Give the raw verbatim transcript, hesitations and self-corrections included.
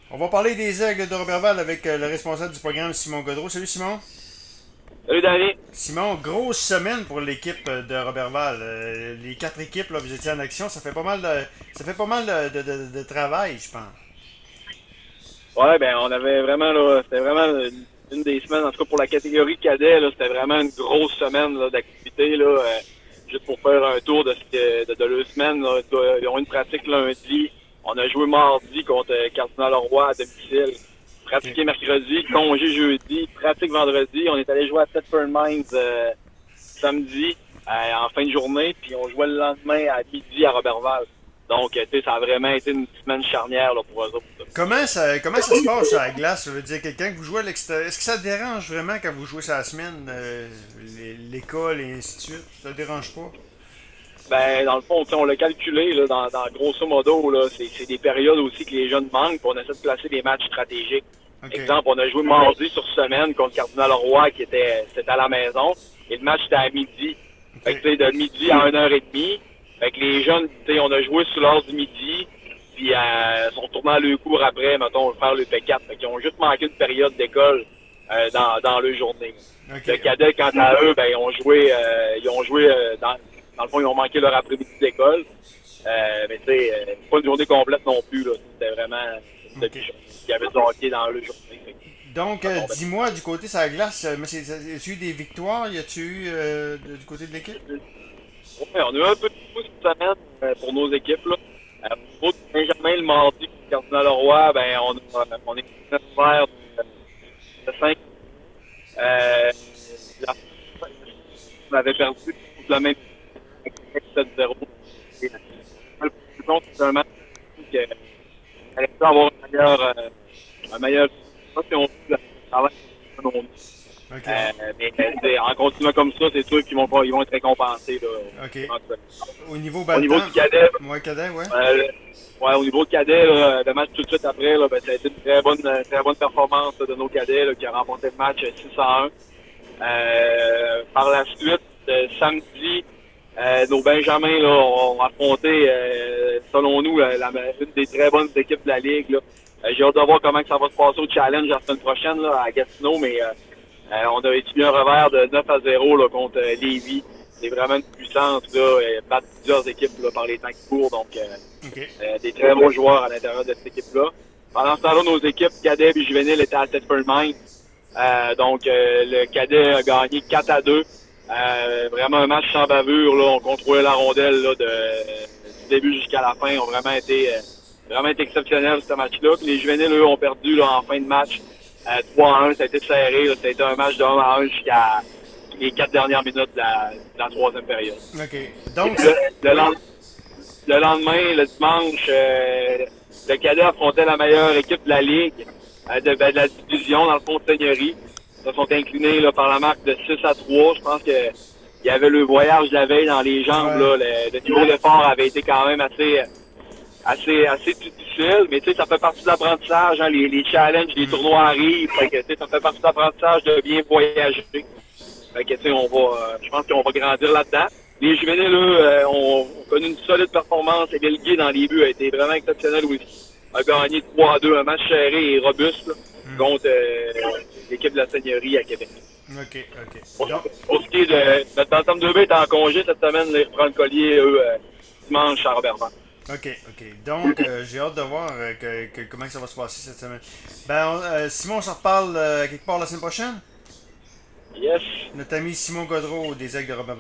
On va parler des Aigles de Roberval avec euh, le responsable du programme, Simon Godreau. Salut Simon. Salut Danny. Simon, grosse semaine pour l'équipe euh, de Roberval. Euh, les quatre équipes, là, vous étiez en action. Ça fait pas mal de, ça fait pas mal de, de- de- de travail, je pense. Ouais, ben on avait vraiment là, c'était vraiment une, une des semaines, en tout cas pour la catégorie cadet, là, c'était vraiment une grosse semaine là, d'activité là, euh, juste pour faire un tour de ce que de, de leur semaine. Là. Ils ont une pratique lundi. On a joué mardi contre euh, Cardinal Leroy à domicile. OK. Pratiqué mercredi, congé jeudi, pratique vendredi. On est allé jouer à Thetford Mines euh, samedi euh, en fin de journée, puis on jouait le lendemain à midi à Roberval. Donc, euh, tu sais, ça a vraiment été une semaine charnière là, pour eux autres. Comment ça, comment ça se passe sur la glace? Je veux dire, quelqu'un que vous jouez à l'extérieur. Est-ce que ça te dérange vraiment quand vous jouez sur la semaine, euh, les- l'école et ainsi de suite? Ça te dérange pas? Ben, dans le fond, tu sais, on l'a calculé, là, dans, dans grosso modo, là, c'est, c'est des périodes aussi que les jeunes manquent, puis on essaie de placer des matchs stratégiques. OK. Exemple, on a joué mardi sur semaine contre Cardinal Roy, qui était, c'était à la maison, et le match était à midi. Fait que, OK. tu sais, de midi à une heure trente. Fait que les jeunes, tu sais, on a joué sur l'heure du midi, puis euh, sont tournés à le cours après, mettons, faire le P quatre. Fait qu'ils ont juste manqué une période d'école euh, dans, dans leur journée. Le OK. cadet, quant à eux, ben, ils ont joué, euh, ils ont joué euh, dans, dans le fond, ils ont manqué leur après-midi d'école. Euh, mais tu sais, euh, pas une journée complète non plus, là. C'était vraiment, c'était OK. il y avait du hockey dans le journée. Fait que Donc, ça euh, tombait. dis-moi, du côté de la glace, euh, mais c'est- c'est- y a-tu eu des victoires? Y a-tu eu euh, de- du côté de l'équipe? Ouais, on a eu un peu de coup cette semaine euh, pour nos équipes, là. Euh, au niveau de Benjamin, le mardi, Cardinal Leroy, ben, on, a, on est ouvert de cinq. Euh, la, on avait perdu contre le même sept zéro. Et, euh, le contre, c'est un match que elle pu avoir un meilleur, euh, un meilleur, je sais pas si on peut le travail non plus. OK. Euh, mais euh, en continuant comme ça, c'est sûr qu'ils vont pas, ils vont être récompensés là. OK. En tout cas. Au niveau Au niveau bantam, du cadet, moi, cadet, ouais. euh, ouais, au niveau du cadet, là, le match tout de suite après, là, ben, ça a été une très bonne, très bonne performance là, de nos cadets là, qui a remporté le match six à un. Euh, par la suite, euh, samedi, euh, nos Benjamins là, ont affronté, euh, selon nous, la, la- une des très bonnes équipes de la Ligue. Là. Euh, j'ai hâte de voir comment que ça va se passer au challenge la semaine prochaine là, à Gatineau, mais euh, euh, on a étudié un revers de neuf à zéro là, contre euh, Lévis. C'est vraiment une puissance, là, euh, battre plusieurs équipes là, par les temps qui courent. Donc, euh, OK. euh, des très bons joueurs à l'intérieur de cette équipe-là. Pendant ce temps-là, nos équipes cadets et juvéniles étaient à Thetford Mines. Euh, donc, euh, le cadet a gagné quatre à deux. Euh, vraiment un match sans bavure. Là. On contrôlait la rondelle là, de, du début jusqu'à la fin. Ils ont vraiment été, euh, vraiment été exceptionnels ce match-là. Puis les juvéniles, eux, ont perdu là, en fin de match euh, trois à un. Ça a été serré. Là. Ça a été un match de un à un jusqu'à les quatre dernières minutes de la, de la troisième période. OK. Et Donc, puis le, c'est- le oui. lendemain, le lendemain, le dimanche, euh, le cadet affrontait la meilleure équipe de la Ligue, euh, de, ben, de la division, dans le fond de Seigneurie. Ils se sont inclinés là, par la marque de six à trois. Je pense que il y avait le voyage de la veille dans les jambes. Ouais. Là. Le, le niveau d'effort avait été quand même assez assez assez difficile. Mais tu sais, ça fait partie de l'apprentissage. Hein, les, les challenges, les Hmm. tournois arrivent. Fait que, tu sais, ça fait partie de l'apprentissage de bien voyager. Fait que, tu sais, on va, euh, je pense qu'on va grandir là-dedans. Les juvéniles, eux, euh, ont, ont connu une solide performance. Emile Guy, dans les buts, a été vraiment exceptionnel aussi. A gagné trois à deux, un match serré et robuste là, Hmm. contre euh, l'équipe de la Seigneurie à Québec. OK. OK. Pour, Donc, pour ce qui est de... Notre Bantam deux B est en congé cette semaine. Là, il reprend le collier, eux, euh, dimanche à Robert-Van. OK. OK. Donc, euh, j'ai hâte de voir euh, que, que- comment ça va se passer cette semaine. Ben, on- euh, Simon, on s'en reparle euh, quelque part la semaine prochaine. Yes. Notre ami Simon Godreau des Aigles de Roberval.